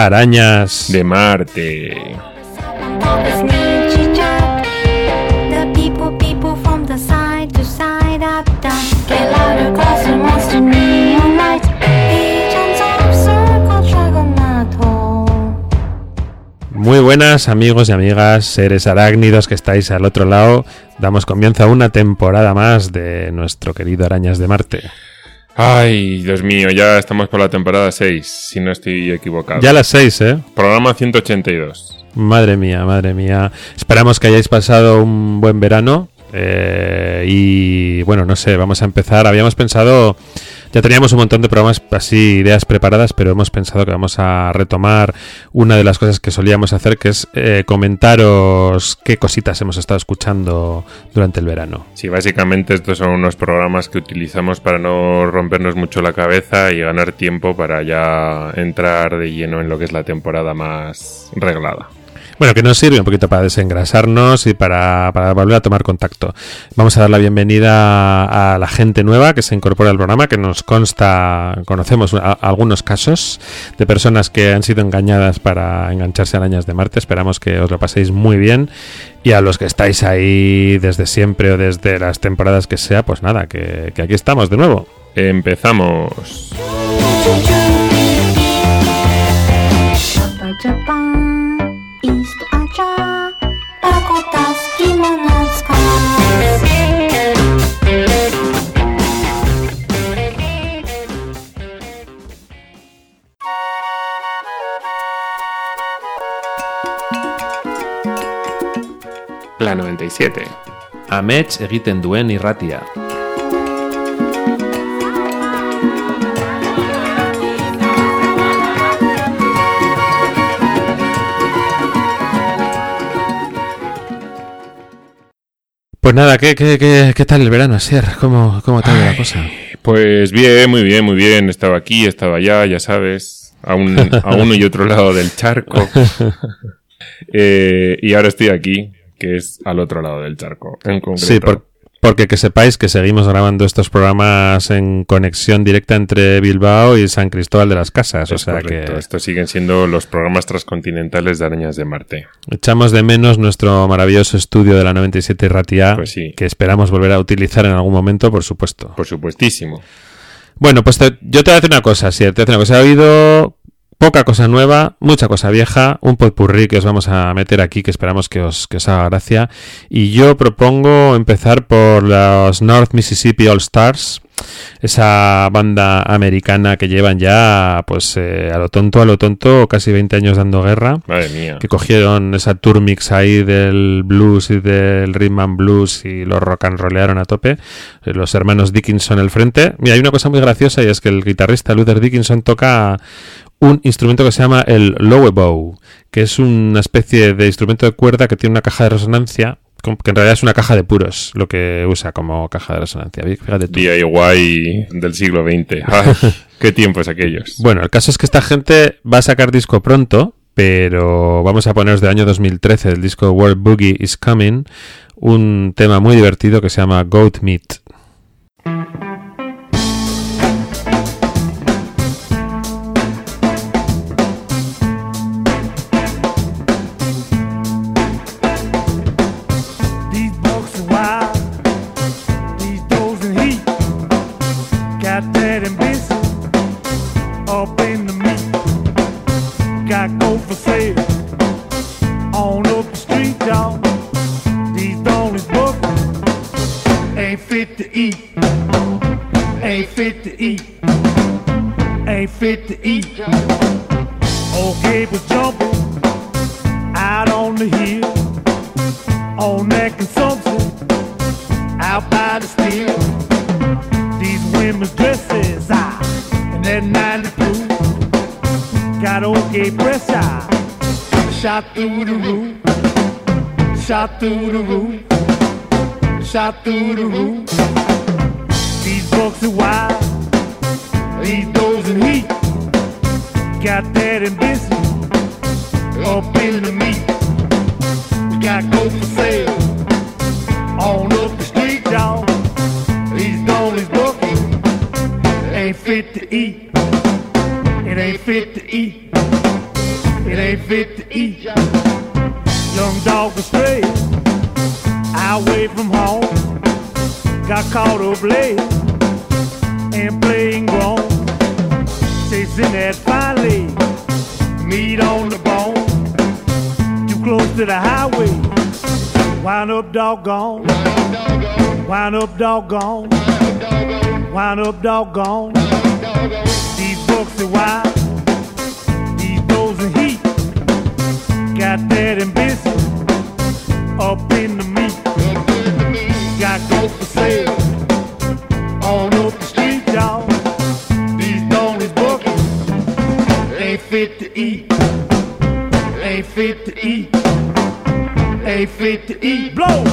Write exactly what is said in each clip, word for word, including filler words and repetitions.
Arañas de Marte. Muy buenas amigos y amigas, seres arácnidos que estáis al otro lado. Damos comienzo a una temporada más de nuestro querido Arañas de Marte. Ay, Dios mío, ya estamos por la temporada seis, si no estoy equivocado. Ya las seis, ¿eh? Programa ciento ochenta y dos. Madre mía, madre mía. Esperamos que hayáis pasado un buen verano. Eh, y bueno, no sé, vamos a empezar. Habíamos pensado, ya teníamos un montón de programas así, ideas preparadas, pero hemos pensado que vamos a retomar una de las cosas que solíamos hacer, que es eh, comentaros qué cositas hemos estado escuchando durante el verano. Sí, básicamente estos son unos programas que utilizamos para no rompernos mucho la cabeza y ganar tiempo para ya entrar de lleno en lo que es la temporada más reglada. Bueno, que nos sirve un poquito para desengrasarnos y para, para volver a tomar contacto. Vamos a dar la bienvenida a la gente nueva que se incorpora al programa, que nos consta, conocemos a, a algunos casos de personas que han sido engañadas para engancharse a Arañas de Marte. Esperamos que os lo paséis muy bien. Y a los que estáis ahí desde siempre o desde las temporadas que sea, pues nada, que, que aquí estamos de nuevo. Empezamos. La noventa y siete. Amets egiten duen irratia. Pues nada, ¿qué, qué, qué, qué tal el verano, Asier? ¿Cómo, cómo te ha ido la cosa? Pues bien, muy bien, muy bien. Estaba aquí, estaba allá, ya sabes, a, un, a uno y otro lado del charco. eh, y ahora estoy aquí, que es al otro lado del charco, en concreto. Sí, por, porque que sepáis que seguimos grabando estos programas en conexión directa entre Bilbao y San Cristóbal de las Casas. Es o sea correcto. que Estos siguen siendo los programas transcontinentales de Arañas de Marte. Echamos de menos nuestro maravilloso estudio de la noventa y siete Ratia, pues sí, que esperamos volver a utilizar en algún momento, por supuesto. Por supuestísimo. Bueno, pues te, yo te voy a decir una cosa, sí, te voy a decir una cosa. Ha habido poca cosa nueva, mucha cosa vieja, un potpurrí que os vamos a meter aquí, que esperamos que os, que os haga gracia. Y yo propongo empezar por los North Mississippi All Stars, esa banda americana que llevan ya, pues, eh, a lo tonto, a lo tonto, casi veinte años dando guerra. Madre mía. Que cogieron esa tour mix ahí del blues y del rhythm and blues y lo rock and rollearon a tope. Los hermanos Dickinson al frente. Mira, hay una cosa muy graciosa y es que el guitarrista Luther Dickinson toca un instrumento que se llama el lowebow, que es una especie de instrumento de cuerda que tiene una caja de resonancia, que en realidad es una caja de puros, lo que usa como caja de resonancia. Fíjate tú. D I Y del siglo veinte. Ay, qué tiempos aquellos. Bueno, el caso es que esta gente va a sacar disco pronto, pero vamos a poneros del año dos mil trece, del disco World Boogie is Coming, un tema muy divertido que se llama Goat Meat. Fit to eat. Old Gabe was jumping out on the hill on that consumption out by the steel. These women's dresses, ah, and that ninety proof got old Gabe breast eye. Shot through the roof, shot through the roof, shot through the roof. These books are wild. These doors and heat got that ambition up in the meat. We got gold for sale on up the street, y'all. These dollies booking ain't fit to eat. It ain't fit to eat. it ain't fit to eat. Young dog astray, away from home, got caught up late and playing grown, chasing that fine lady, meat on the bone, too close to the highway, wind up doggone, wind up doggone, wind up doggone. These books are wild, these blows and heat, got that ambition up in the meat, got go for sale on up the street, y'all. These lonely books ain't fit to eat, ain't fit to eat, ain't fit to eat. Blow!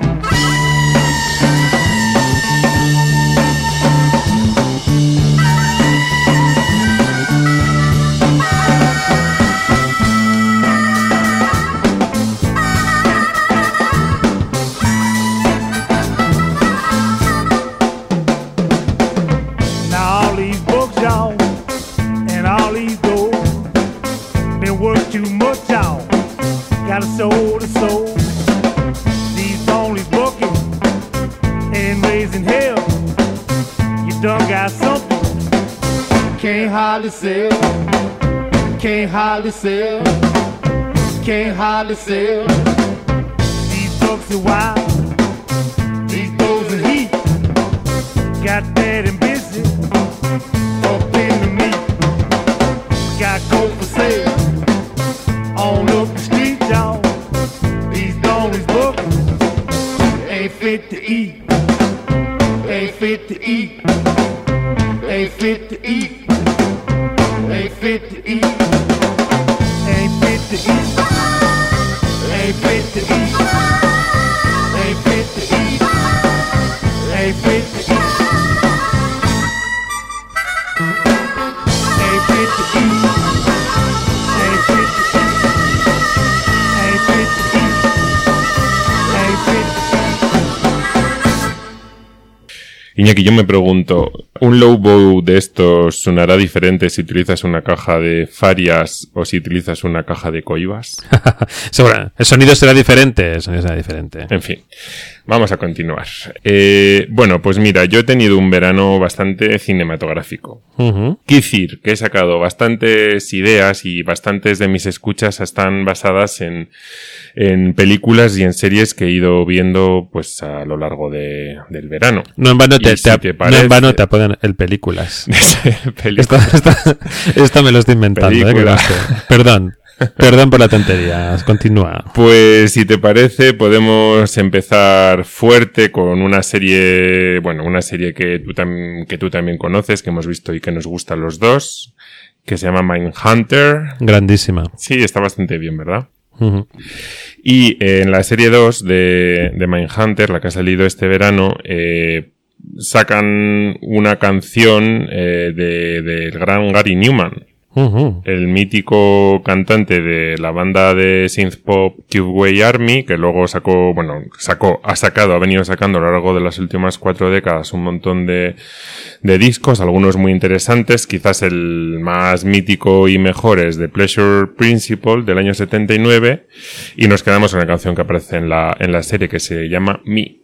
Soul to soul, these only booking and raising hell. You done got something, can't hardly sell, can't hardly sell, can't hardly sell. These books are wild, these blows are heat, got that ambition up in the meat, got gold for sale on up the street, y'all. Ain't fit to eat, ain't fit to eat, ain't fit to eat, ain't fit to eat, ain't fit to eat, ain't fit to eat, ain't fit to eat, ain't fit to eat, ain't fit to eat, ain't fit to eat, ain't fit to eat, ain't fit to eat. Iñaki, yo me pregunto, ¿un lowbow de estos sonará diferente si utilizas una caja de Farias o si utilizas una caja de Coibas? Seguro, el sonido será diferente, el sonido será diferente. En fin, vamos a continuar. Eh, bueno, pues mira, yo he tenido un verano bastante cinematográfico. Uh-huh. Quiero decir que he sacado bastantes ideas y bastantes de mis escuchas están basadas en, en películas y en series que he ido viendo pues a lo largo de, del verano. No en vano te, Y si te, te no parece- en vano te apodan el películas. Películas. Esto, esto, esto me lo estoy inventando, ¿eh? Que Película. no sé. Perdón. Perdón por la tontería. Continúa. Pues si te parece podemos empezar fuerte con una serie, bueno, una serie que tú, tam- que tú también conoces, que hemos visto y que nos gustan los dos, que se llama Mindhunter. Grandísima. Sí, está bastante bien, ¿verdad? Uh-huh. Y eh, en la serie dos de, de Mindhunter, la que ha salido este verano, eh, sacan una canción eh, de, del gran Gary Newman, Uh-huh. el mítico cantante de la banda de synth pop Cubeway Army, que luego sacó, bueno, sacó, ha sacado, ha venido sacando a lo largo de las últimas cuatro décadas un montón de, de discos, algunos muy interesantes, quizás el más mítico y mejor es The Pleasure Principle del año setenta y nueve, y nos quedamos con la canción que aparece en la, en la serie que se llama Me.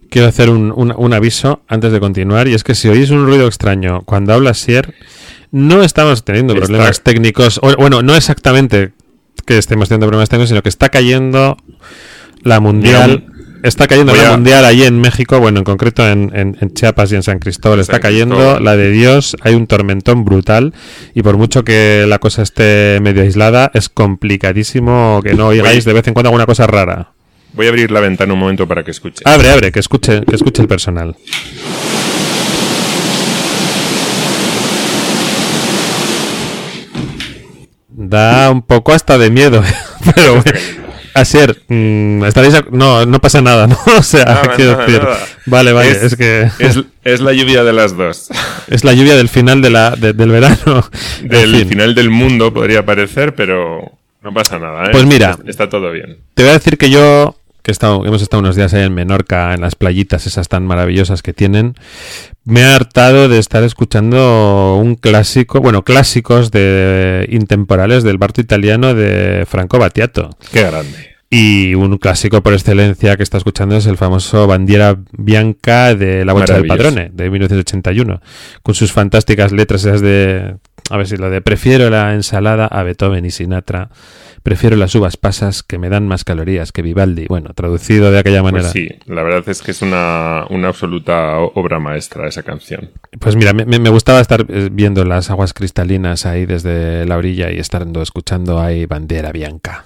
quiero hacer un, un, un aviso antes de continuar, y es que si oís un ruido extraño cuando habla Sier, no estamos teniendo Está... problemas técnicos, o, bueno, no exactamente que estemos teniendo problemas técnicos, sino que está cayendo la mundial, Mira, está cayendo la a... mundial allí en México, bueno, en concreto en, en, en Chiapas y en San Cristóbal, San está cayendo Cristóbal. La de Dios, hay un tormentón brutal, y por mucho que la cosa esté medio aislada, es complicadísimo que no oigáis de vez en cuando alguna cosa rara. Voy a abrir la ventana un momento para que escuche. Abre, abre, que escuche, que escuche el personal. Da un poco hasta de miedo, pero bueno. Asier, mmm, estaréis a... no, no pasa nada, ¿no? O sea, nada, quiero nada, decir, nada. vale, vale, es, es que es, es la lluvia de las dos. Es la lluvia del final de la de, del verano, del fin. Final del mundo podría parecer, pero no pasa nada, ¿eh? Pues mira, está todo bien. Te voy a decir que yo que he estado, hemos estado unos días ahí en Menorca, en las playitas esas tan maravillosas que tienen, me he hartado de estar escuchando un clásico, bueno, clásicos de intemporales del bardo italiano de Franco Battiato. Qué grande. Y un clásico por excelencia que está escuchando es el famoso Bandiera Bianca de La Boccia del Padrone, de mil novecientos ochenta y uno, con sus fantásticas letras esas de, a ver si lo de prefiero la ensalada a Beethoven y Sinatra, prefiero las uvas pasas que me dan más calorías que Vivaldi. Bueno, traducido de aquella manera. Pues sí, la verdad es que es una, una absoluta obra maestra esa canción. Pues mira, me, me gustaba estar viendo las aguas cristalinas ahí desde la orilla y estando escuchando ahí Bandiera Bianca.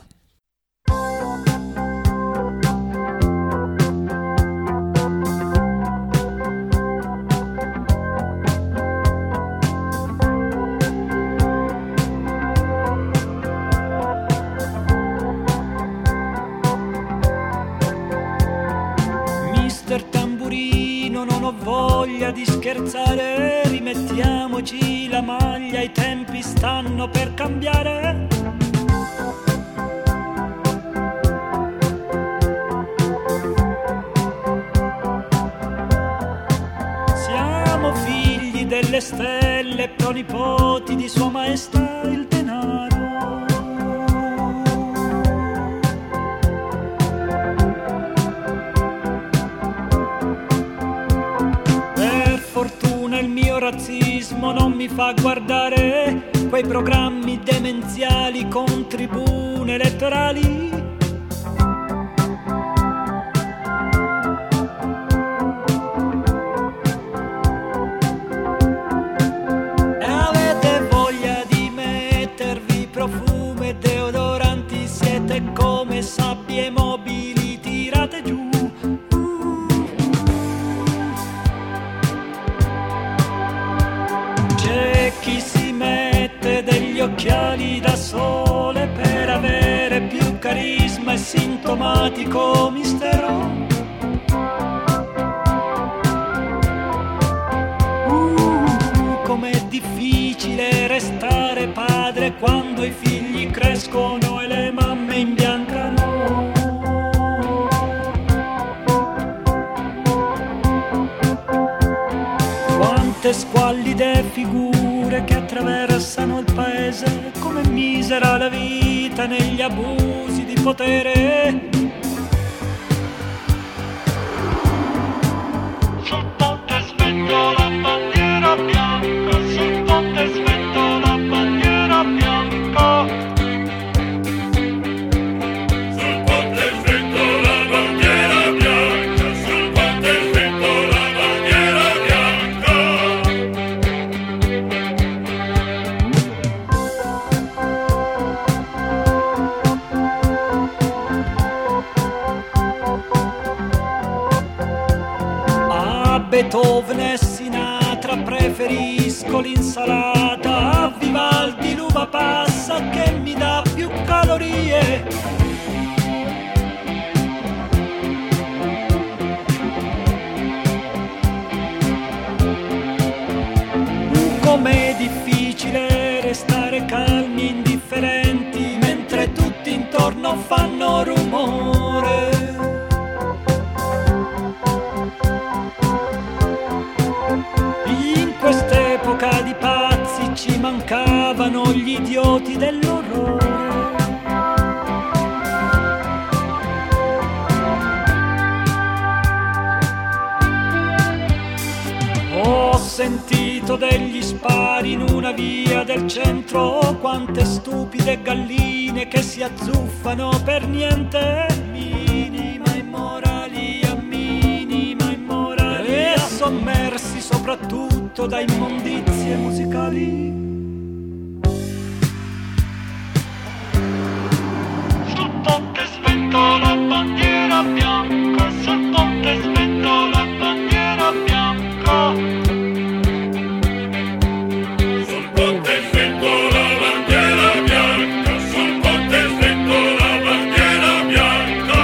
Di scherzare, rimettiamoci la maglia, i tempi stanno per cambiare. Siamo figli delle stelle, pronipoti di Sua Maestà il denaro. Il mio razzismo non mi fa guardare quei programmi demenziali con tribune elettorali. E avete voglia di mettervi profumo e deodoranti, siete come sabbie mobili tirate giù. Chi si mette degli occhiali da sole per avere più carisma e sintomatico mistero. Uh, com'è difficile restare padre quando i figli crescono e le mamme imbiancano. Quante squallide figure che attraversano il paese, come misera la vita negli abusi di potere. Sul ponte svento la bandiera bianca, sul ponte svento la bandiera bianca. Sul ponte svento la bandiera bianca, sul ponte svento la bandiera bianca. Beethoven e Sinatra preferisco l'insalata, a Vivaldi l'uva passa che mi dà più calorie. Com'è difficile restare calmi e indifferenti mentre tutti intorno fanno rumore. Quest'epoca di pazzi ci mancavano gli idioti dell'orrore. sentito degli spari in una via del centro, quante stupide galline che si azzuffano per niente. Minima immoralità, minima immoralità, e sommersi soprattutto da immondizie musicali. Sul ponte svento la bandiera bianca, sul ponte svento la bandiera bianca. Sul ponte svento la bandiera bianca, sul ponte svento la bandiera bianca.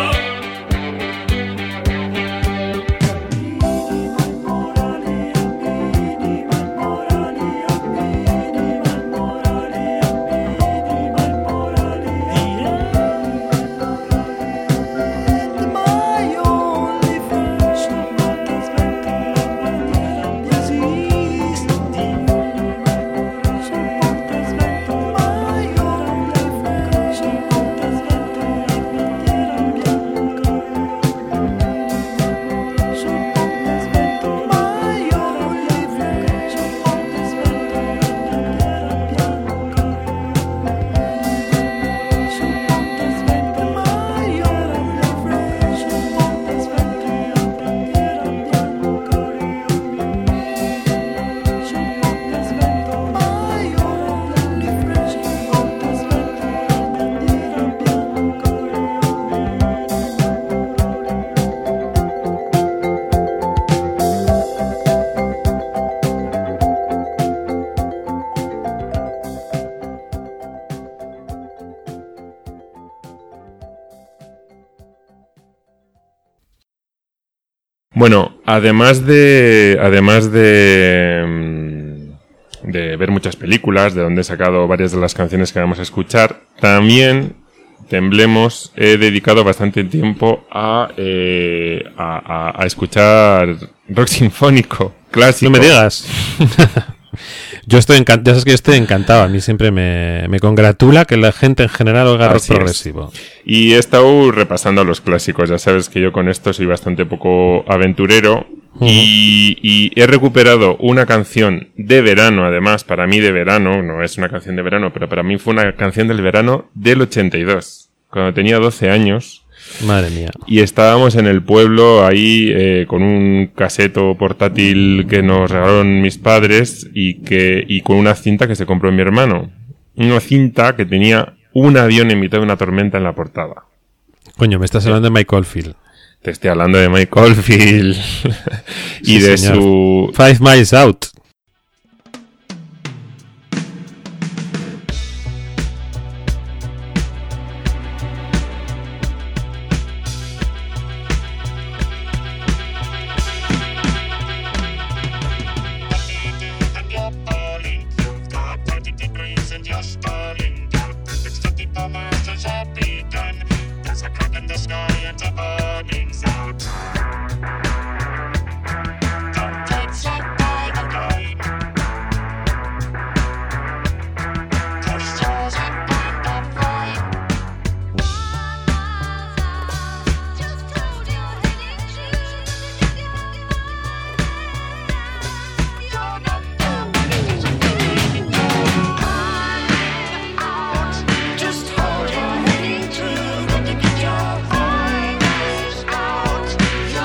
Minima immoralità, minima immoralità, minima immoralità, minima immoralità. My only friend, sul ponte svento la bandiera bianca. Esisti, sul ponte svento la bandiera bianca, sul ponte svento la bandiera bianca. Sul ponte svento my only friend, sul ponte svento la bandiera bianca. Sul ponte svento my only friend, sul ponte svento la bandiera bianca. Sul ponte svento my only friend, sul ponte svento la bandiera Bueno, además de, además de, mm, de ver muchas películas, de donde he sacado varias de las canciones que vamos a escuchar, también Temblemos he dedicado bastante tiempo a, eh, a, a, a escuchar rock sinfónico clásico. No me digas. Yo estoy encantado, ya sabes que yo estoy encantado. A mí siempre me, me congratula que la gente en general oiga rock Así es. progresivo. Y he estado repasando los clásicos. Ya sabes que yo con esto soy bastante poco aventurero. Ujú. y, y he recuperado una canción de verano, además, para mí de verano. No es una canción de verano, pero para mí fue una canción del verano del ochenta y dos. Cuando tenía doce años. Madre mía. Y estábamos en el pueblo ahí eh, con un caseto portátil que nos regalaron mis padres y que y con una cinta que se compró mi hermano. Una cinta que tenía un avión en mitad de una tormenta en la portada. Coño, me estás hablando de Mike Oldfield. Te estoy hablando de Mike Oldfield y Sí, de señor. su... Five Miles Out. And you're falling, you've got thirty degrees and you're stalling down. It's twenty-four miles to Shepparton. There's a crack in the sky and a burning sound. Don't get shot by the rain. Push yours and find the flame. Just hold your heading true. Your number one is a out. Just hold your heading true. Got to get your eyes out. Your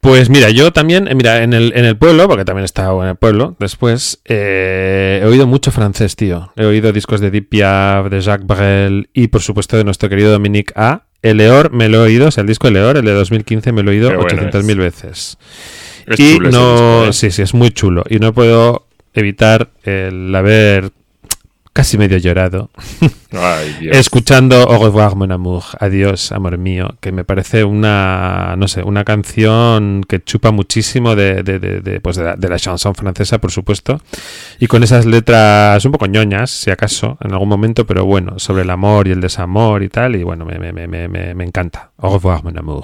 Pues mira, yo también, eh, mira, en el, en el pueblo, porque también he estado en el pueblo, después, eh, he oído mucho francés, tío. He oído discos de Edith Piaf, de Jacques Brel y, por supuesto, de nuestro querido Dominique A. El Leor me lo he oído, o sea, el disco de Leor, el de dos mil quince, me lo he oído ochocientas mil veces. Es Y chulo ese no, disco, ¿eh? sí, sí, es muy chulo. Y no puedo evitar el haber casi medio llorado Ay, Dios. escuchando Au revoir mon amour, adiós amor mío, que me parece una, no sé, una canción que chupa muchísimo de, de, de, de, pues de, la, de la chanson francesa, por supuesto, y con esas letras un poco ñoñas, si acaso, en algún momento, pero bueno, sobre el amor y el desamor y tal, y bueno, me, me, me, me, me encanta. Au revoir mon amour.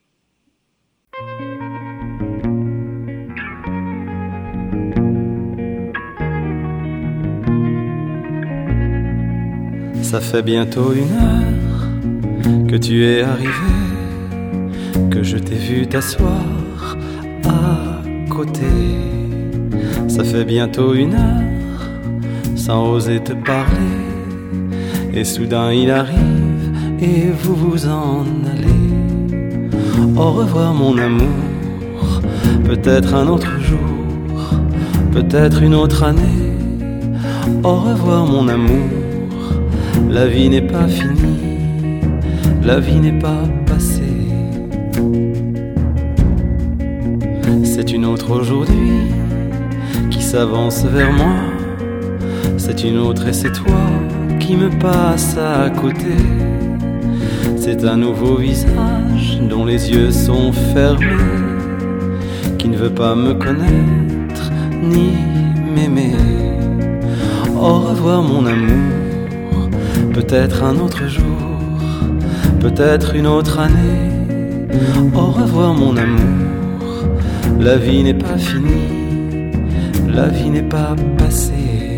Ça fait bientôt une heure que tu es arrivé, que je t'ai vu t'asseoir à côté. Ça fait bientôt une heure sans oser te parler, et soudain il arrive et vous vous en allez. Au revoir mon amour, peut-être un autre jour, peut-être une autre année. Au revoir mon amour, la vie n'est pas finie, la vie n'est pas passée. C'est une autre aujourd'hui qui s'avance vers moi. C'est une autre et c'est toi qui me passe à côté. C'est un nouveau visage dont les yeux sont fermés, qui ne veut pas me connaître ni m'aimer. Au revoir mon amour, peut-être un autre jour, peut-être une autre année. Au revoir mon amour, la vie n'est pas finie, la vie n'est pas passée.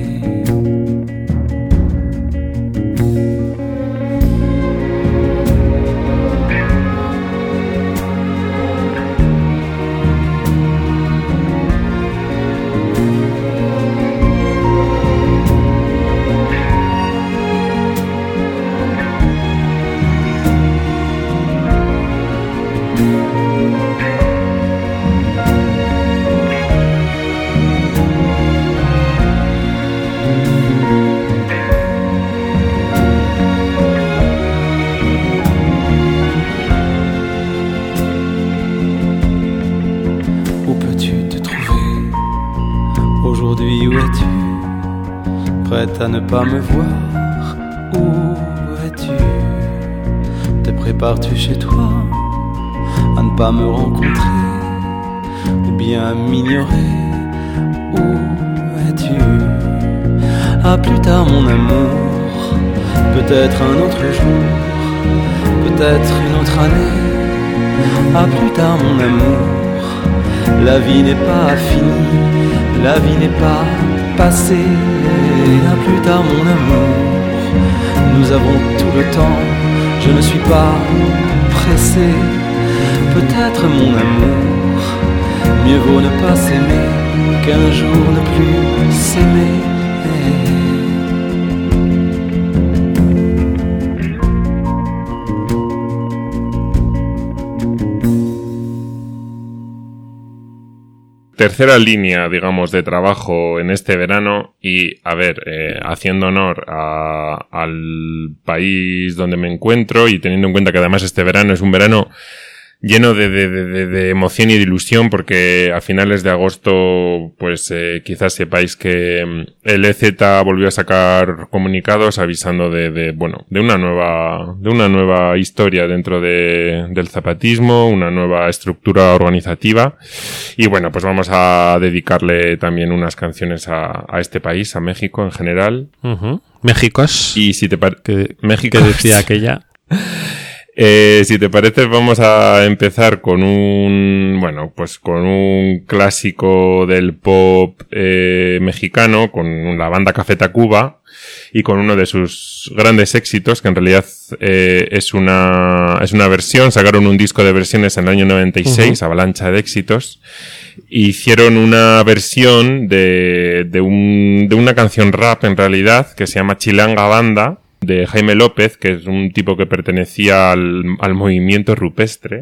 À ne pas me voir, où es-tu? Te prépares-tu chez toi à ne pas me rencontrer, ou bien à m'ignorer? Où es-tu? À plus tard mon amour, peut-être un autre jour, peut-être une autre année. À plus tard mon amour, la vie n'est pas finie, la vie n'est pas passée. À plus tard mon amour, nous avons tout le temps, je ne suis pas pressé. Peut-être mon amour, mieux vaut ne pas s'aimer qu'un jour ne plus s'aimer. Tercera línea, digamos, de trabajo en este verano y, a ver, eh, haciendo honor a, al país donde me encuentro y teniendo en cuenta que además este verano es un verano lleno de, de, de, de emoción y de ilusión porque a finales de agosto, pues eh, quizás sepáis que el E Z volvió a sacar comunicados avisando de, de, bueno, de una nueva, de una nueva historia dentro de, del zapatismo, una nueva estructura organizativa y bueno, pues vamos a dedicarle también unas canciones a, a este país, a México en general. Uh-huh. Méxicos. Y si te parece, que, México que decía aquella. Eh, si te parece, vamos a empezar con un, bueno, pues con un clásico del pop eh, mexicano, con la banda Café Tacuba y con uno de sus grandes éxitos, que en realidad eh, es una es una versión. Sacaron un disco de versiones en el año noventa y seis, uh-huh. Avalancha de éxitos. Hicieron una versión de, de un, de una canción rap en realidad, que se llama Chilanga Banda, de Jaime López, que es un tipo que pertenecía al, al movimiento rupestre,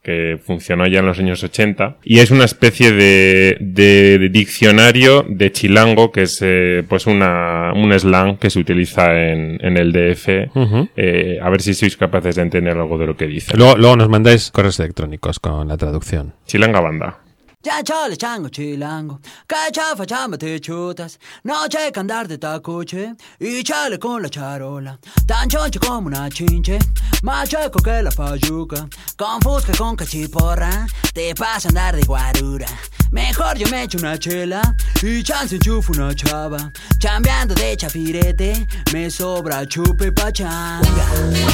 que funcionó ya en los años ochenta, y es una especie de, de diccionario de chilango, que es eh, pues una un slang que se utiliza en, en el D F. Ujú. Eh, a ver si sois capaces de entender algo de lo que dice. Luego, luego nos mandáis correos electrónicos con la traducción. Chilanga banda. Ya chale chango chilango, que chafa chamba te chutas, no checa andar de tacuche y chale con la charola, tan choncho como una chinche, más checo que la fayuca, con fusca con cachiporra, te pasa andar de guarura, mejor yo me echo una chela y chance enchufo una chava, chambeando de chafirete, me sobra chupe pachanga.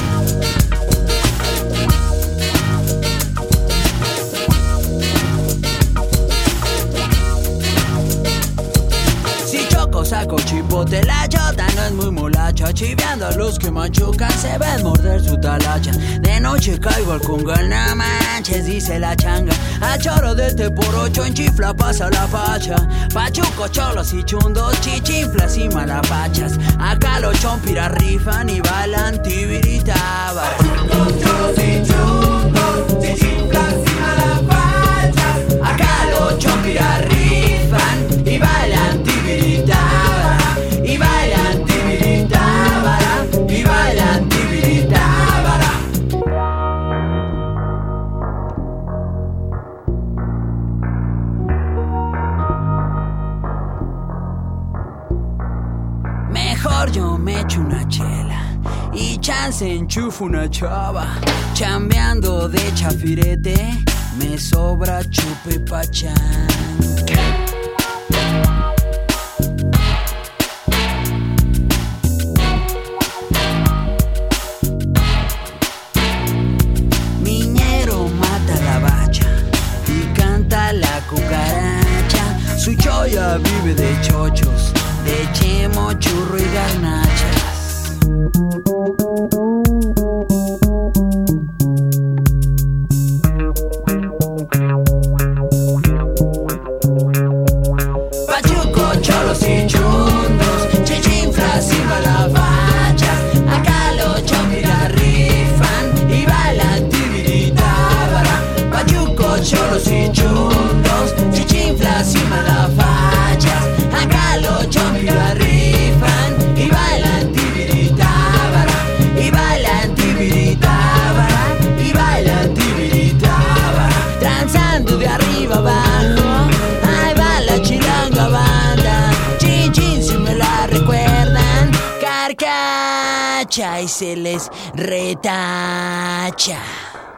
Si choco saco chipote, la chota no es muy molacha, chiveando a los que machucan se ven morder su talacha. De noche caigo al congal, no manches, dice la changa. A choro de este por ocho en chifla pasa la facha. Pachuco, cholos y chundos, chichinflas y malapachas. Acá los chompiras rifan y bailan tibiritabas. Pachucos, cholos y chundos, chichinflas y malapachas. Acá los chompiras rifan y bailan tibiritabara. Y bailan tibiritabara. Y bailan tibiritabara. Mejor yo me echo una chela y chance enchufo una chava. Chambeando de chafirete, me sobra chupe pachán. Miñero mata la bacha y canta la cucaracha. Su choya vive de chochos, de chemo, churro y garnachas. Pachuco, cholos y chundos, chichinflas y malabachas. Acá los chompiras rifan y bailan tibiritábara. Pachuco, cholos y chundos, chichinflas y malabachas. Acá los chompiras rifan y bailan tibiritábara. Y bailan tibiritábara. Y bailan tibiritábara. Transando de arriba abajo, ahí va la chilanga banda. Chin chin si me la recuerdan, carcacha y se les retacha.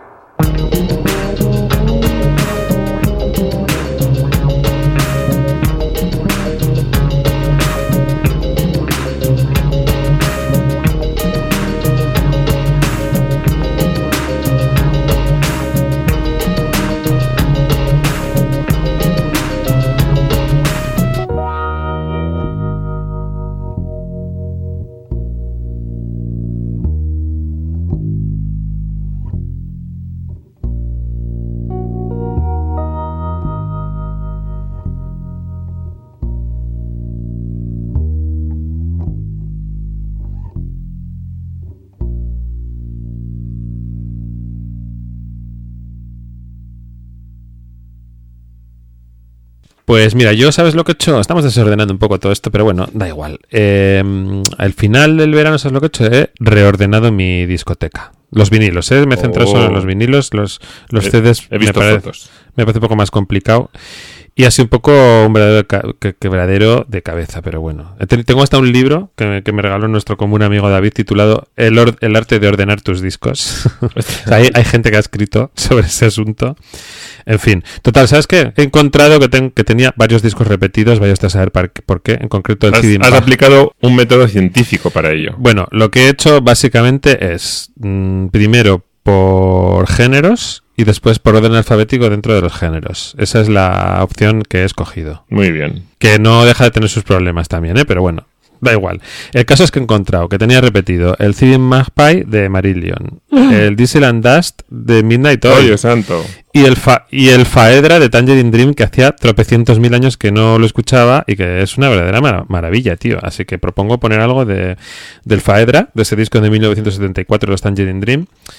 Pues mira, yo, ¿sabes lo que he hecho? Estamos desordenando un poco todo esto, pero bueno, da igual. Eh, al final del verano, ¿sabes lo que he hecho? He reordenado mi discoteca. Los vinilos, ¿eh? Me he centrado Oh. solo en los vinilos. Los, los He- C Ds he visto me, parece, fotos. me parece un poco más complicado. Y ha sido un poco un verdadero ca- que- quebradero de cabeza, pero bueno. He ten- Tengo hasta un libro que me, que me regaló nuestro común amigo David titulado El, or- el arte de ordenar tus discos. O sea, hay, hay gente que ha escrito sobre ese asunto. En fin, total, ¿sabes qué? He encontrado que, ten- que tenía varios discos repetidos, vaya usted a saber par- por qué, en concreto el Has, C D has Mac. aplicado un método científico para ello. Bueno, lo que he hecho básicamente es mm, primero por géneros y después por orden alfabético dentro de los géneros. Esa es la opción que he escogido. Muy bien. Que no deja de tener sus problemas también, ¿eh? Pero bueno, da igual. El caso es que he encontrado que tenía repetido el C D Magpie de Marillion, el Diesel and Dust de Midnight ¡Oh, Oil Dios santo! y el, fa y el Faedra de Tangerine Dream, que hacía tropecientos mil años que no lo escuchaba y que es una verdadera mar maravilla, tío. Así que propongo poner algo de, del Faedra, de ese disco de mil novecientos setenta y cuatro, los Tangerine Dream.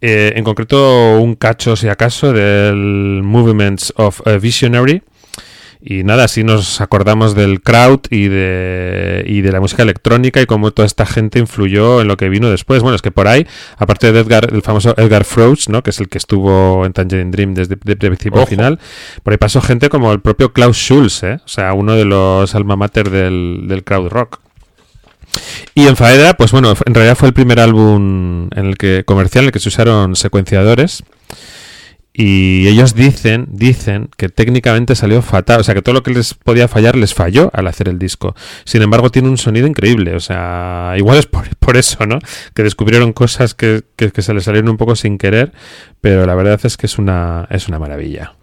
Eh, en concreto, un cacho, si acaso, del Movements of a Visionary. Y nada, así nos acordamos del crowd y de, y de la música electrónica y cómo toda esta gente influyó en lo que vino después. Bueno, es que por ahí, aparte de Edgar, el famoso Edgar Froese, ¿no? Que es el que estuvo en Tangerine Dream desde de, de principio al final, por ahí pasó gente como el propio Klaus Schulze, ¿eh? O sea, uno de los alma mater del, del crowd rock. Y en Faeda, pues bueno, en realidad fue el primer álbum en el que comercial en el que se usaron secuenciadores. Y ellos dicen, dicen que técnicamente salió fatal, o sea que todo lo que les podía fallar les falló al hacer el disco. Sin embargo, tiene un sonido increíble, o sea, igual es por, por eso, ¿no? Que descubrieron cosas que, que, que se les salieron un poco sin querer, pero la verdad es que es una, es una maravilla.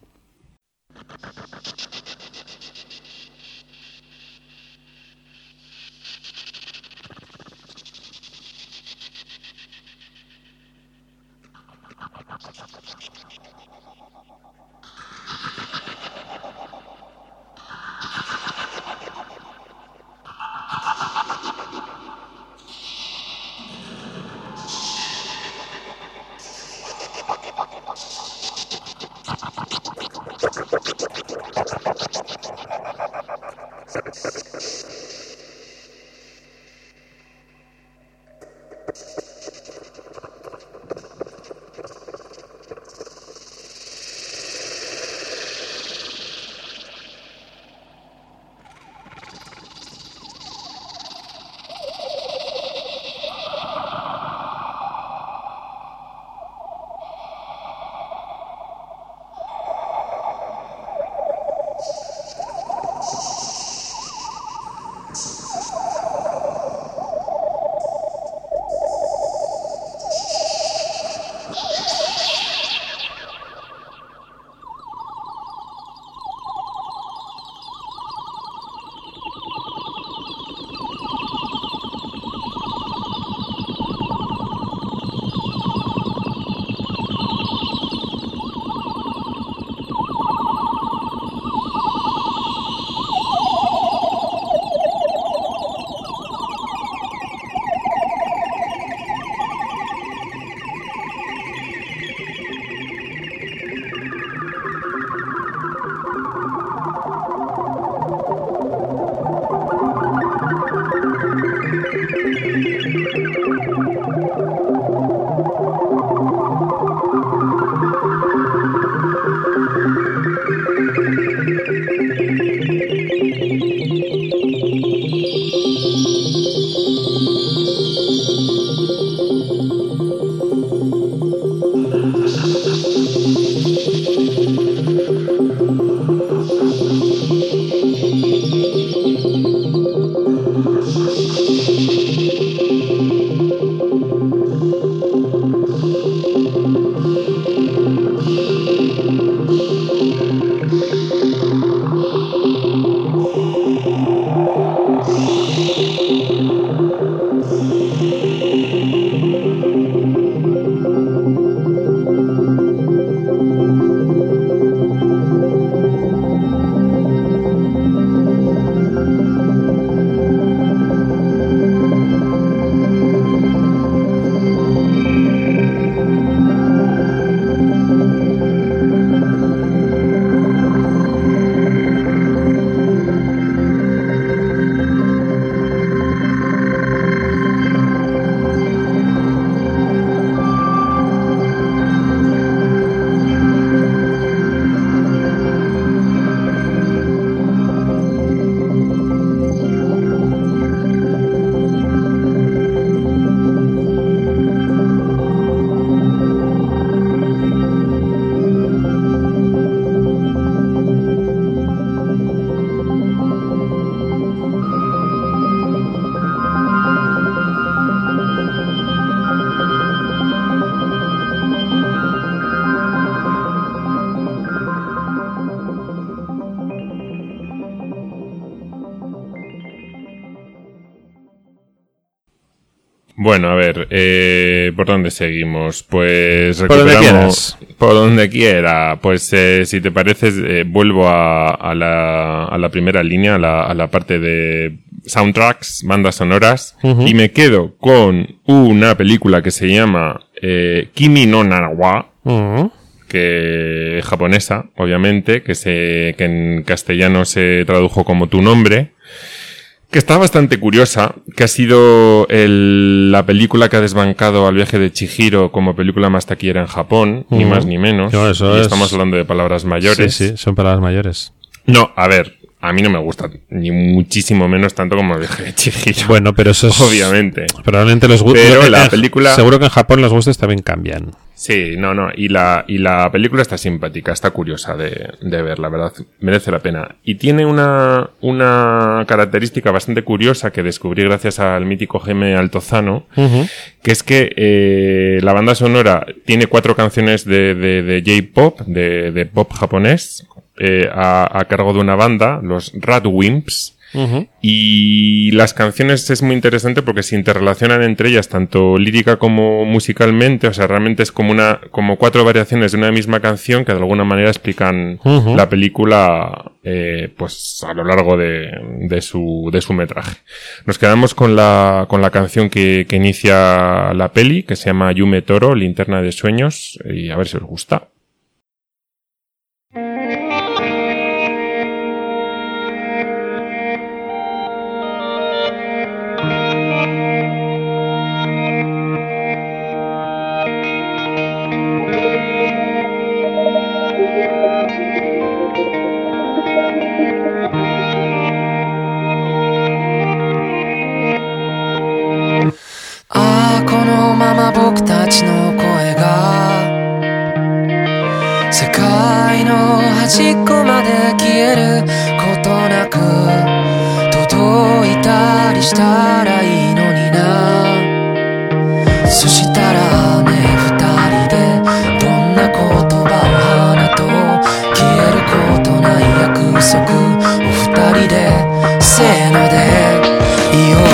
Bueno, a ver, eh, ¿por dónde seguimos? Pues Por donde recuperamos... quieras. Por donde quiera. Pues eh, si te parece, eh, vuelvo a, a, la, a la primera línea, a la, a la parte de soundtracks, bandas sonoras, Ujú. y me quedo con una película que se llama eh, Kimi no Na wa, Mm. que es japonesa, obviamente, que, se, que en castellano se tradujo como Tu nombre, que está bastante curiosa, que ha sido el, la película que ha desbancado al viaje de Chihiro como película más taquillera en Japón, ni Mm. más ni menos. No, eso y es- estamos hablando de palabras mayores. Sí, sí, son palabras mayores. No, a ver, a mí no me gusta, ni muchísimo menos tanto como el viaje de Chihiro. Bueno, pero eso es... Obviamente. Probablemente los gustos... Pero la película- Seguro que en Japón los gustos también cambian. Sí, no, no, y la, y la película está simpática, está curiosa de, de ver, la verdad, merece la pena. Y tiene una, una característica bastante curiosa que descubrí gracias al mítico Jaime Altozano, Ujú. que es que eh, la banda sonora tiene cuatro canciones de, de, de J-pop, de, de pop japonés, eh, a, a cargo de una banda, los Radwimps. Ujú. Y las canciones es muy interesante porque se interrelacionan entre ellas tanto lírica como musicalmente, o sea, realmente es como una, como cuatro variaciones de una misma canción que de alguna manera explican Ujú. la película, eh, pues a lo largo de, de su, de su metraje. Nos quedamos con la, con la canción que, que inicia la peli, que se llama Yume Toro, Linterna de Sueños, y a ver si os gusta. ああこのまま僕たちの声が世界の端っこまで消えることなく届いたりしたらいいのにな。そしたらね二人でどんな言葉を放とう消えることない約束を二人でせーので言おう。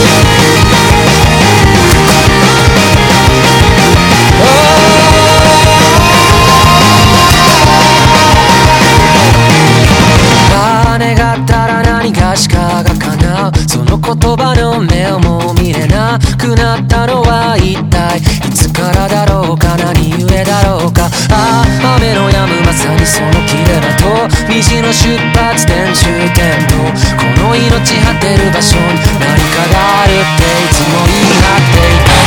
願ったら何がしかが叶うその言葉の目をも見れなくなったのは一体いつからだろうか何故だろうかああ雨の止むまさにその切れ場と虹の出発点終点とこの命果てる場所に何かがあるっていつも言い張っていた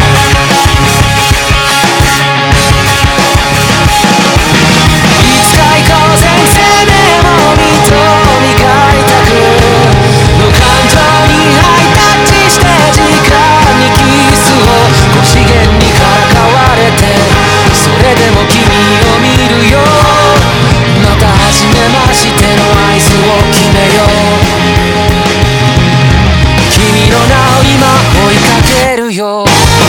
いつか行こうぜ生命も認め磨いたくの感情にハイタッチして時間にキスをご次元にからかわれてそれでも君を見るよまた初めましての合図を決めよう君の名を今追いかけるよ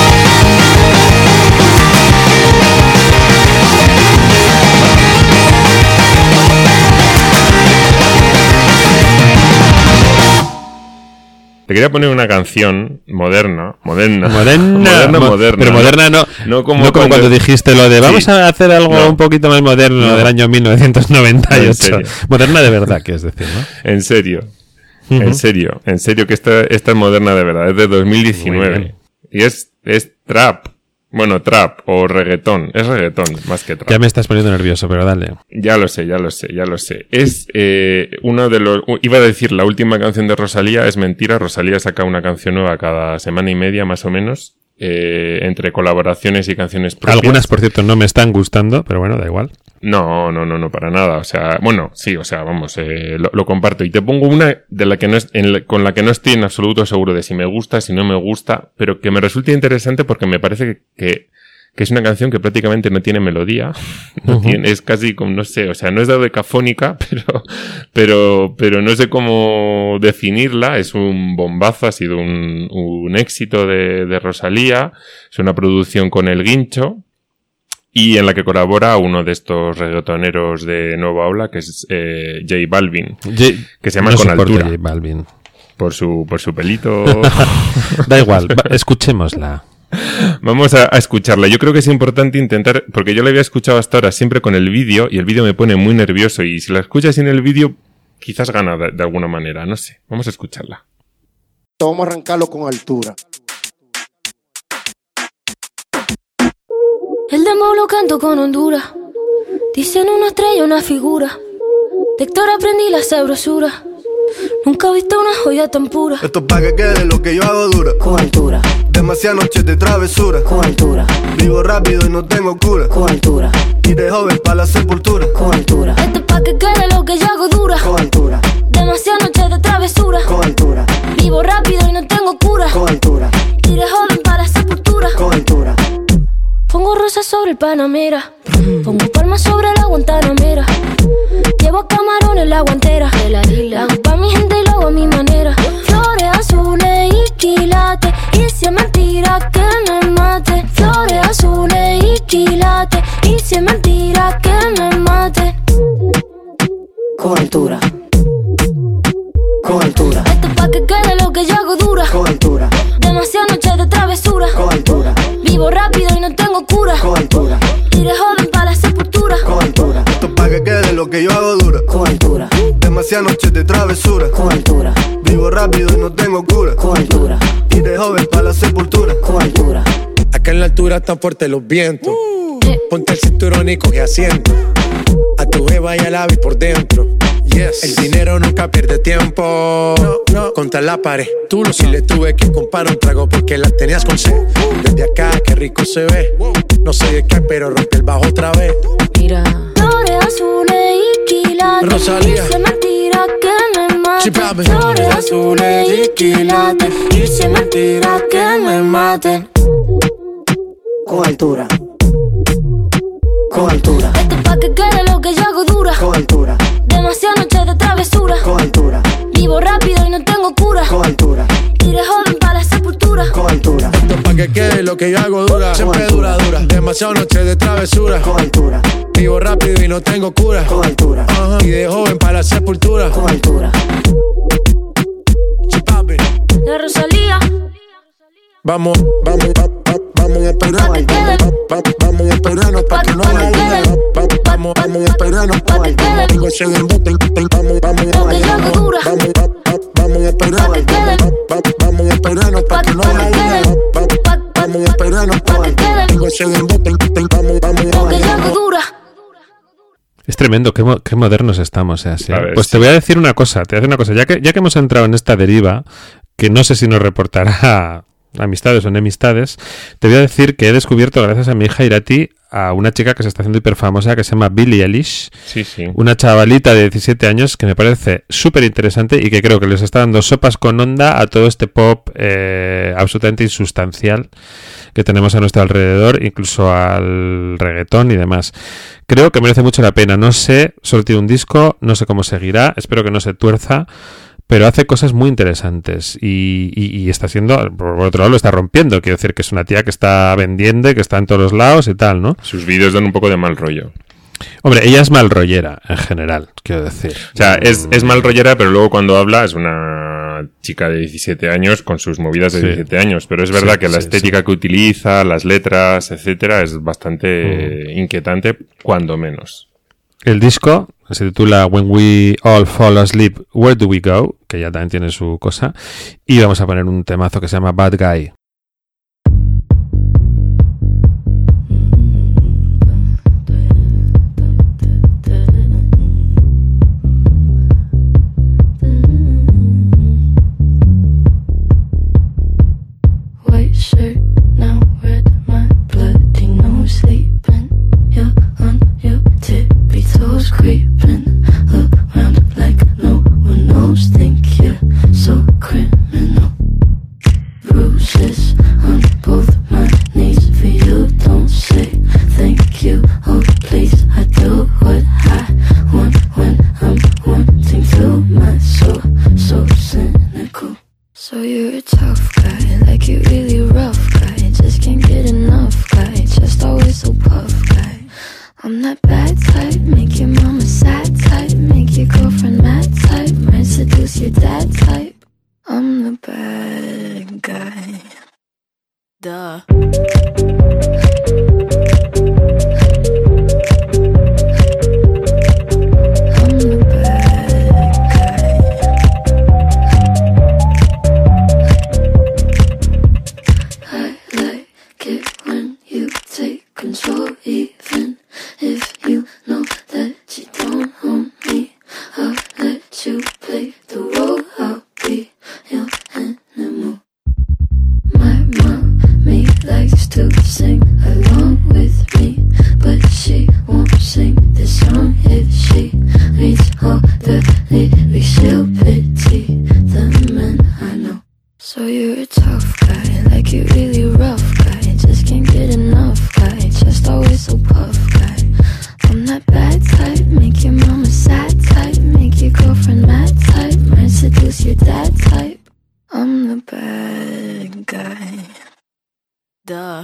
Te quería poner una canción moderna, moderna, Moderna, moderna, mo- moderna, pero ¿no? moderna no, no como, no como cuando, cuando dijiste lo de vamos Sí. a hacer algo No. un poquito más moderno No. del año mil novecientos noventa y No, en ocho. serio. Moderna de verdad, quieres decir, ¿no? En serio, Ujú. en serio, en serio que esta, esta es moderna de verdad, es de dos mil Muy diecinueve bien. y es, es trap, bueno, trap o reggaetón, es reggaetón más que trap. Ya me estás poniendo nervioso, pero dale. Ya lo sé, ya lo sé, ya lo sé. Es eh, uno de los... u- Iba a decir, la última canción de Rosalía, es mentira. Rosalía saca una canción nueva cada semana y media, más o menos, eh, entre colaboraciones y canciones propias. Algunas, por cierto, no me están gustando, pero bueno, da igual. No, no, no, no, para nada. O sea, bueno, sí, o sea, vamos, eh, lo, lo comparto. Y te pongo una de la que no es, en la- con la que no estoy en absoluto seguro de si me gusta, si no me gusta, pero que me resulta interesante porque me parece que, que, que es una canción que prácticamente no tiene melodía. No Ujú. tiene, es casi como, no sé, o sea, no es dodecafónica, pero, pero, pero no sé cómo definirla. Es un bombazo, ha sido un, un éxito de, de Rosalía. Es una producción con El Guincho. Y en la que colabora uno de estos reggaetoneros de Nueva Ola, que es eh, J Balvin, J- que se llama no Con soporto Altura, J Balvin. por su, por su pelito. Da igual, va- escuchémosla. Vamos a, a escucharla. Yo creo que es importante intentar, porque yo la había escuchado hasta ahora siempre con el vídeo, y el vídeo me pone muy nervioso, y si la escuchas sin el vídeo, quizás gana de, de alguna manera, no sé. Vamos a escucharla. Vamos a arrancarlo con altura. El demo lo canto con Honduras. Dicen una estrella, una figura. De Héctor aprendí la sabrosura. Nunca he visto una joya tan pura. Esto es pa' que quede lo que yo hago dura. Con altura. Demasiadas noches de travesura. Con altura. Vivo rápido y no tengo cura. Con altura. Y de joven pa' la sepultura. Con altura. Esto es pa' que quede lo que yo hago dura. Con altura. Demasiadas noches de travesura. Con altura. Vivo rápido y no tengo cura. Con altura. Y de joven pa' la sepultura. Con altura. Pongo rosas sobre el Panamera. Pongo palmas sobre la Guantanamera. Llevo camarones en la guantera. La hago pa' mi gente y lo hago a mi manera. Flores azules y quilates. Y si es mentira que me mate. Flores azules y quilates. Y si es mentira que me mate. Con altura. Con altura. Esto es pa' que quede lo que yo hago dura. Con altura. Demasiadas noches de travesura. Con altura. Vivo rápido y no tengo cura. Con altura. Y de joven pa' la sepultura. Con altura. Esto es pa' que quede lo que yo hago dura. Con altura. Demasiadas noches de travesura. Con altura. Vivo rápido y no tengo cura. Con altura. Y de joven pa' la sepultura. Con altura. Acá en la altura están fuertes los vientos. Uh. Ponte el cinturón y coge asiento. A tu jeva y al ave por dentro. Yes. El dinero nunca pierde tiempo. No, no. Contra la pared. Tú lo si le tuve que comprar un trago porque la tenías con sed. Desde acá, qué rico se ve. No sé de qué, pero rompe el bajo otra vez. Mira. Flores azules y quilates. Rosalía. Y si es mentira que me mate. Chipame. Flores azules y quilates. Y si es mentira que me maten. Con altura. Con altura. Esto es pa' que quede lo que yo hago dura. Con altura. Demasiadas noches de travesura. Con altura. Vivo rápido y no tengo cura. Con altura. Y de joven pa' la sepultura. Con altura. Esto es pa' que quede lo que yo hago dura. Siempre dura, dura. Demasiadas noches de travesura. Con altura. Vivo rápido y no tengo cura. Con altura. Uh-huh. Y de joven para la sepultura. Con altura. Chipapi. La Rosalía. Vamos, vamos, va, va, vamos a esperar. Va, vamos a esperarnos pa' que no haya duda. Va, Vamos, vamos a esperarnos pa' que no digo ese embote. Vamos, vamos, Porque yo hago dura. vamos, va, va, vamos a esperarnos. Va, va, Vamos a esperarnos pa' que no haya duda. Va, va, Vamos a esperarnos pa' que no digo ese embote. Vamos, vamos, Porque yo hago dura. Es tremendo, qué, mo- qué modernos estamos. ¿eh? Así, ¿eh? A ver, Pues sí. te voy a decir una cosa, te voy a decir una cosa. Ya que, ya que hemos entrado en esta deriva, que no sé si nos reportará amistades o enemistades, te voy a decir que he descubierto, gracias a mi hija Irati, a una chica que se está haciendo hiperfamosa que se llama Billie Eilish. Sí, sí. Una chavalita de diecisiete años que me parece súper interesante y que creo que les está dando sopas con onda a todo este pop eh, absolutamente insustancial que tenemos a nuestro alrededor, incluso al reggaetón y demás. Creo que merece mucho la pena. No sé, solo tiene un disco, no sé cómo seguirá, espero que no se tuerza, pero hace cosas muy interesantes y, y, y está siendo, por otro lado lo está rompiendo, quiero decir que es una tía que está vendiendo y que está en todos los lados y tal, ¿no? Sus vídeos dan un poco de mal rollo. Hombre, ella es mal rollera en general, quiero decir. O sea, es, es mal rollera, pero luego cuando habla es una chica de diecisiete años con sus movidas de Sí. diecisiete años. Pero es verdad Sí, que la sí, estética sí. que utiliza, las letras, etcétera, es bastante Mm. inquietante, cuando menos. El disco se titula When We All Fall Asleep, Where Do We Go? Que ya también tiene su cosa. Y vamos a poner un temazo que se llama Bad Guy. White shirt, now red, my bloody nose sleeping. You're on your tippy toes creeping around like no one knows. Think you're so criminal. Bruises on both my knees for you. Don't say thank you. Oh please, I do what I want when I'm wanting to. My soul so cynical. So you're a tough guy, like you really rough guy. Just can't get enough guy, just always so puff guy. I'm that bad type, make your mama sad type, make your girlfriend mad type, might seduce your dad type. I'm the bad guy. Duh. I'm the bad guy. I like it when you take control. likes to sing along with me, but she won't sing this song if she reads all the lyrics. She'll pity the men I know. So you're a tough guy, like you really rough guy, just can't get enough guy, just always so puff guy. I'm that bad type, make your mama sad type, make your girlfriend mad type, might seduce your dad type. I'm the bad guy. Duh.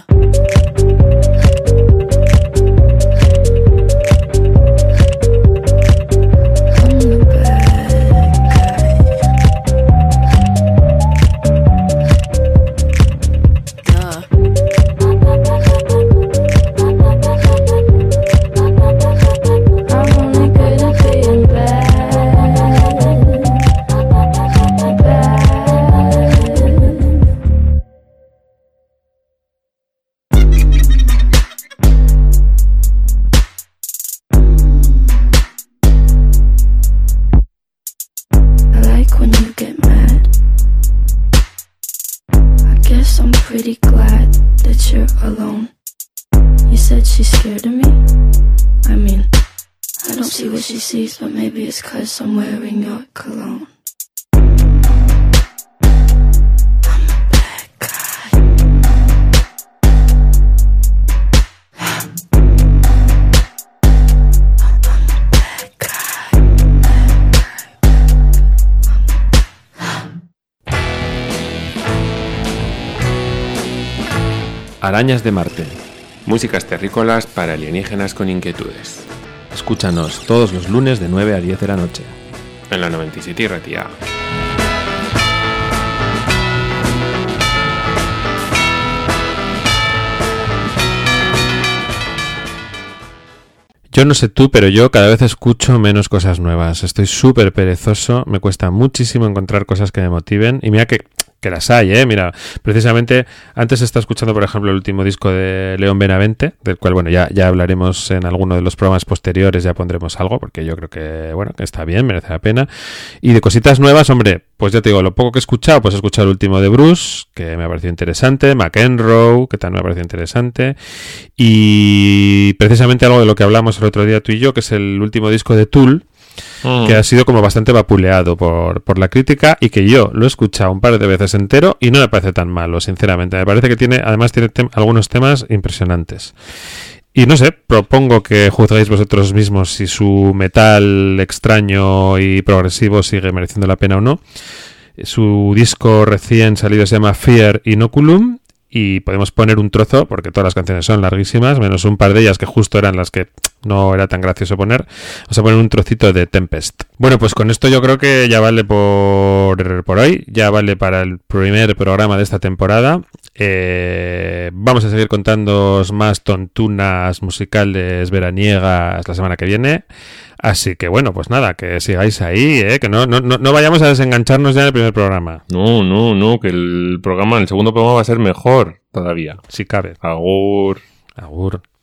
Pretty glad that you're alone. You said she's scared of me? I mean, I don't see what she sees, but maybe it's 'cause I'm wearing your cologne. Arañas de Marte. Músicas terrícolas para alienígenas con inquietudes. Escúchanos todos los lunes de nueve a diez de la noche. En la noventa y siete y Ratia. Yo no sé tú, pero yo cada vez escucho menos cosas nuevas. Estoy súper perezoso, me cuesta muchísimo encontrar cosas que me motiven. Y mira que, que las hay, ¿eh? Mira, precisamente antes estaba escuchando, por ejemplo, el último disco de León Benavente, del cual, bueno, ya, ya hablaremos en alguno de los programas posteriores, ya pondremos algo, porque yo creo que, bueno, que está bien, merece la pena. Y de cositas nuevas, hombre, pues ya te digo, lo poco que he escuchado, pues he escuchado el último de Bruce, que me ha parecido interesante, McEnroe, que también me ha parecido interesante, y precisamente algo de lo que hablamos el otro día tú y yo, que es el último disco de Tool, mm. que ha sido como bastante vapuleado por, por la crítica, y que yo lo he escuchado un par de veces entero y no me parece tan malo, sinceramente. Me parece que tiene, además tiene tem- algunos temas impresionantes. Y no sé, propongo que juzguéis vosotros mismos si su metal extraño y progresivo sigue mereciendo la pena o no. Su disco recién salido se llama Fear Inoculum y podemos poner un trozo, porque todas las canciones son larguísimas, menos un par de ellas que justo eran las que no era tan gracioso poner. Vamos a poner un trocito de Tempest. Bueno, pues con esto yo creo que ya vale por, por hoy, ya vale para el primer programa de esta temporada. Eh, vamos a seguir contándoos más tontunas musicales veraniegas la semana que viene. Así que bueno, pues nada, que sigáis ahí, ¿eh? Que no, no, no vayamos a desengancharnos ya en el primer programa. No, no, no, que el programa, el segundo programa va a ser mejor todavía. Si cabe. Agur. Agur.